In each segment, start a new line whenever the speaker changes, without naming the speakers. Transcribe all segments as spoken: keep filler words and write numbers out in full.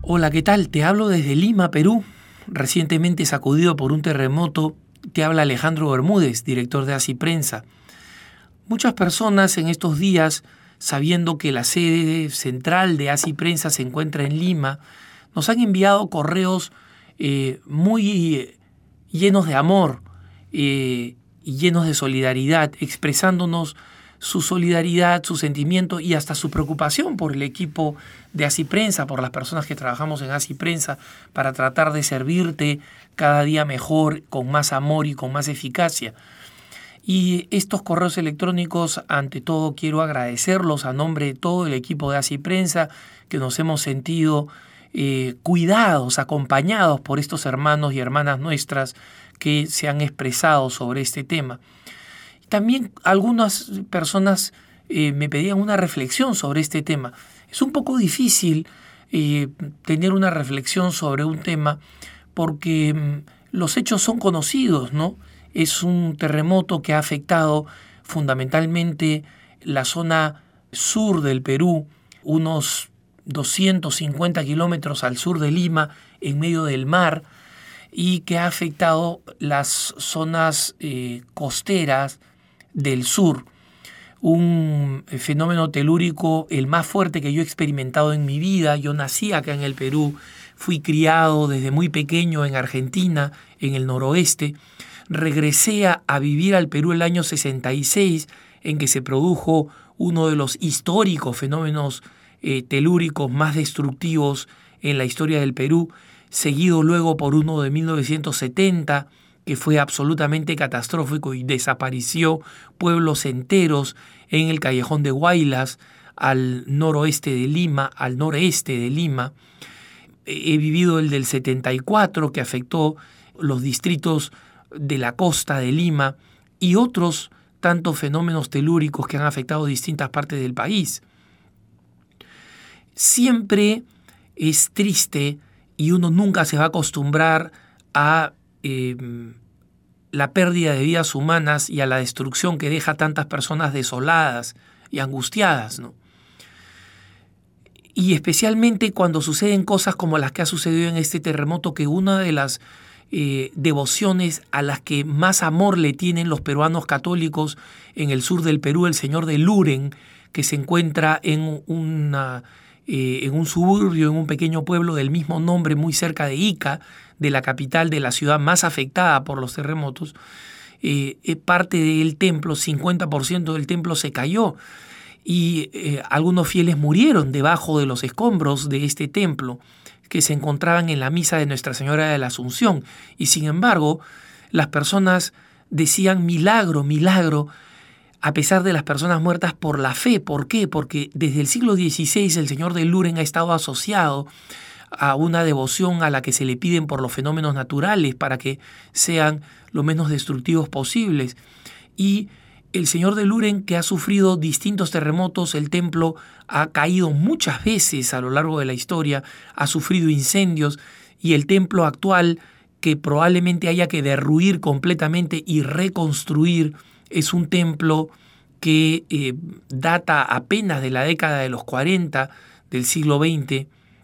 Hola, ¿qué tal? Te hablo desde Lima, Perú, recientemente sacudido por un terremoto. Te habla Alejandro Bermúdez, director de ASI Prensa. Muchas personas en estos días, sabiendo que la sede central de ASI Prensa se encuentra en Lima, nos han enviado correos eh, muy llenos de amor eh, y llenos de solidaridad, expresándonos su solidaridad, su sentimiento y hasta su preocupación por el equipo de ASI Prensa, por las personas que trabajamos en ASI Prensa, para tratar de servirte cada día mejor, con más amor y con más eficacia. Y estos correos electrónicos, ante todo, quiero agradecerlos a nombre de todo el equipo de ASI Prensa, que nos hemos sentido eh, cuidados, acompañados por estos hermanos y hermanas nuestras que se han expresado sobre este tema. También algunas personas eh, me pedían una reflexión sobre este tema. Es un poco difícil eh, tener una reflexión sobre un tema porque mm, los hechos son conocidos, ¿no? Es un terremoto que ha afectado fundamentalmente la zona sur del Perú, unos doscientos cincuenta kilómetros al sur de Lima, en medio del mar, y que ha afectado las zonas eh, costeras del sur, un fenómeno telúrico el más fuerte que yo he experimentado en mi vida. Yo nací acá en el Perú, fui criado desde muy pequeño en Argentina, en el noroeste. Regresé a, a vivir al Perú el año sesenta y seis, en que se produjo uno de los históricos fenómenos eh, telúricos más destructivos en la historia del Perú, seguido luego por uno de mil novecientos setenta, que fue absolutamente catastrófico y desapareció pueblos enteros en el Callejón de Huaylas, al noroeste de Lima, al noreste de Lima. He vivido el del setenta y cuatro, que afectó los distritos de la costa de Lima, y otros tantos fenómenos telúricos que han afectado distintas partes del país. Siempre es triste y uno nunca se va a acostumbrar a Eh, la pérdida de vidas humanas y a la destrucción que deja tantas personas desoladas y angustiadas, ¿no? Y especialmente cuando suceden cosas como las que ha sucedido en este terremoto, que una de las eh, devociones a las que más amor le tienen los peruanos católicos en el sur del Perú, el Señor de Luren, que se encuentra en una Eh, en un suburbio, en un pequeño pueblo del mismo nombre, muy cerca de Ica, de la capital de la ciudad más afectada por los terremotos. Eh, eh, parte del templo, cincuenta por ciento del templo se cayó y eh, algunos fieles murieron debajo de los escombros de este templo que se encontraban en la misa de Nuestra Señora de la Asunción. Y sin embargo, las personas decían milagro, milagro, a pesar de las personas muertas por la fe. ¿Por qué? Porque desde el siglo dieciséis el Señor de Luren ha estado asociado a una devoción a la que se le piden por los fenómenos naturales para que sean lo menos destructivos posibles. Y el Señor de Luren, que ha sufrido distintos terremotos, el templo ha caído muchas veces a lo largo de la historia, ha sufrido incendios, y el templo actual, que probablemente haya que derruir completamente y reconstruir, es un templo que eh, data apenas de la década de los cuarenta del siglo veinte.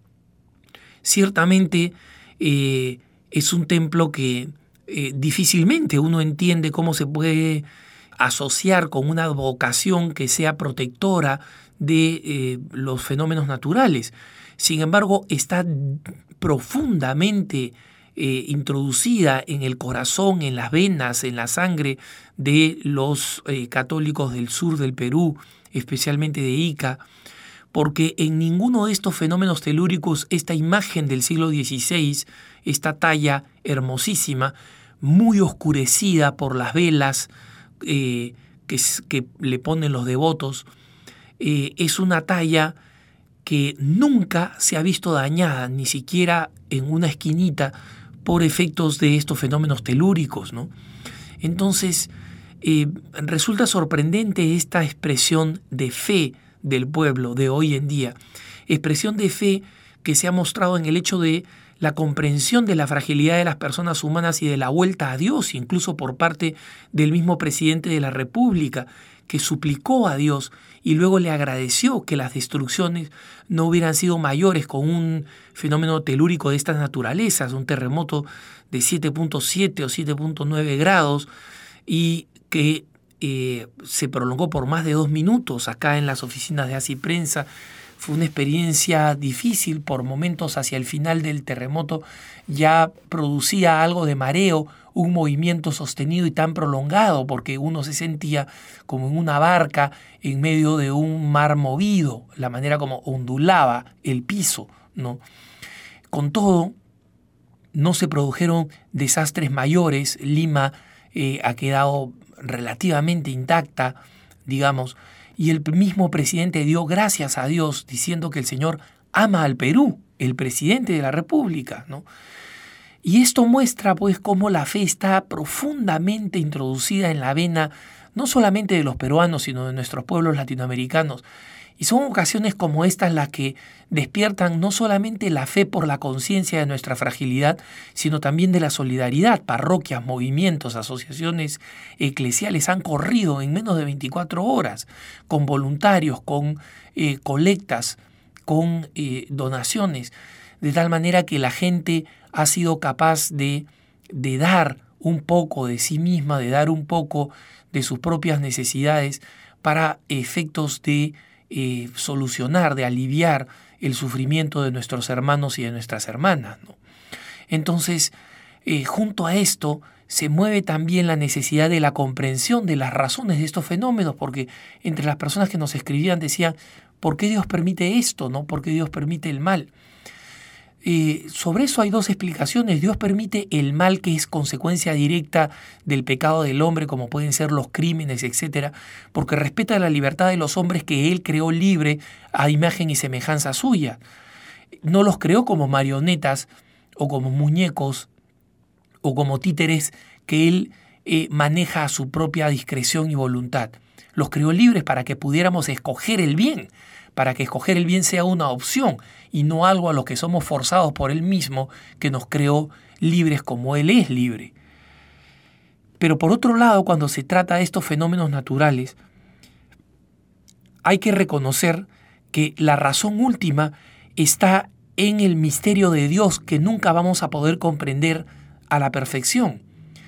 Ciertamente eh, es un templo que eh, difícilmente uno entiende cómo se puede asociar con una vocación que sea protectora de eh, los fenómenos naturales. Sin embargo, está profundamente Eh, introducida en el corazón, en las venas, en la sangre de los eh, católicos del sur del Perú, especialmente de Ica, porque en ninguno de estos fenómenos telúricos esta imagen del siglo dieciséis, esta talla hermosísima, muy oscurecida por las velas eh, que, que le ponen los devotos, eh, es una talla que nunca se ha visto dañada, ni siquiera en una esquinita, por efectos de estos fenómenos telúricos, ¿no? Entonces, eh, resulta sorprendente esta expresión de fe del pueblo de hoy en día, expresión de fe que se ha mostrado en el hecho de la comprensión de la fragilidad de las personas humanas y de la vuelta a Dios, incluso por parte del mismo presidente de la República, que suplicó a Dios y luego le agradeció que las destrucciones no hubieran sido mayores con un fenómeno telúrico de estas naturalezas, un terremoto de siete punto siete o siete punto nueve grados y que eh, se prolongó por más de dos minutos acá en las oficinas de Asiprensa. Fue una experiencia difícil, por momentos hacia el final del terremoto ya producía algo de mareo, un movimiento sostenido y tan prolongado porque uno se sentía como en una barca en medio de un mar movido, la manera como ondulaba el piso, ¿no? Con todo, no se produjeron desastres mayores. Lima eh, ha quedado relativamente intacta, digamos, y el mismo presidente dio gracias a Dios diciendo que el Señor ama al Perú, el presidente de la República, ¿no? Y esto muestra pues cómo la fe está profundamente introducida en la vena, no solamente de los peruanos, sino de nuestros pueblos latinoamericanos. Y son ocasiones como estas las que despiertan no solamente la fe por la conciencia de nuestra fragilidad, sino también de la solidaridad. Parroquias, movimientos, asociaciones eclesiales han corrido en menos de veinticuatro horas, con voluntarios, con eh, colectas, con eh, donaciones, de tal manera que la gente ha sido capaz de, de dar un poco de sí misma, de dar un poco de sus propias necesidades para efectos de eh, solucionar, de aliviar el sufrimiento de nuestros hermanos y de nuestras hermanas, ¿no? Entonces, eh, junto a esto, se mueve también la necesidad de la comprensión de las razones de estos fenómenos, porque entre las personas que nos escribían decían, ¿por qué Dios permite esto? ¿No? ¿Por qué Dios permite el mal? Eh, sobre eso hay dos explicaciones. Dios permite el mal que es consecuencia directa del pecado del hombre, como pueden ser los crímenes, etcétera, porque respeta la libertad de los hombres que Él creó libre a imagen y semejanza suya. No los creó como marionetas o como muñecos o como títeres que Él eh, maneja a su propia discreción y voluntad. Los creó libres para que pudiéramos escoger el bien, para que escoger el bien sea una opción y no algo a lo que somos forzados por Él mismo, que nos creó libres como Él es libre. Pero por otro lado, cuando se trata de estos fenómenos naturales, hay que reconocer que la razón última está en el misterio de Dios que nunca vamos a poder comprender a la perfección.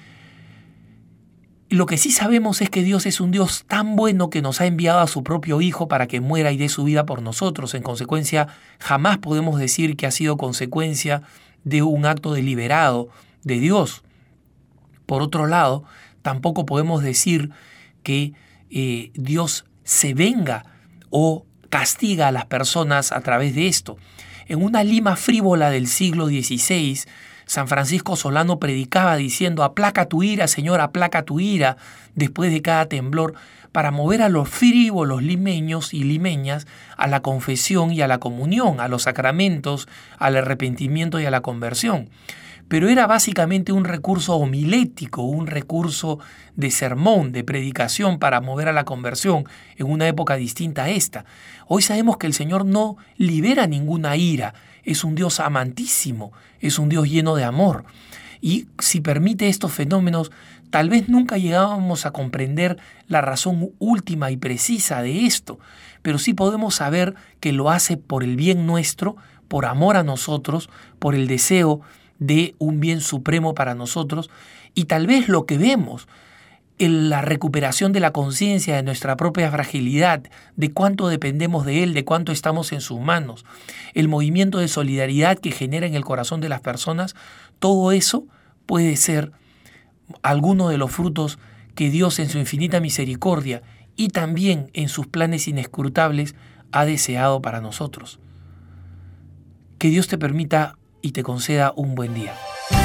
Lo que sí sabemos es que Dios es un Dios tan bueno que nos ha enviado a su propio Hijo para que muera y dé su vida por nosotros. En consecuencia, jamás podemos decir que ha sido consecuencia de un acto deliberado de Dios. Por otro lado, tampoco podemos decir que eh, Dios se venga o castiga a las personas a través de esto. En una Lima frívola del siglo dieciséis, San Francisco Solano predicaba diciendo, aplaca tu ira, Señor, aplaca tu ira, después de cada temblor, para mover a los frívolos limeños y limeñas a la confesión y a la comunión, a los sacramentos, al arrepentimiento y a la conversión. Pero era básicamente un recurso homilético, un recurso de sermón, de predicación para mover a la conversión en una época distinta a esta. Hoy sabemos que el Señor no libera ninguna ira, es un Dios amantísimo, es un Dios lleno de amor. Y si permite estos fenómenos, tal vez nunca llegábamos a comprender la razón última y precisa de esto, pero sí podemos saber que lo hace por el bien nuestro, por amor a nosotros, por el deseo de un bien supremo para nosotros, y tal vez lo que vemos, en la recuperación de la conciencia de nuestra propia fragilidad, de cuánto dependemos de Él, de cuánto estamos en sus manos, el movimiento de solidaridad que genera en el corazón de las personas, todo eso puede ser alguno de los frutos que Dios en su infinita misericordia y también en sus planes inescrutables ha deseado para nosotros. Que Dios te permita y te conceda un buen día.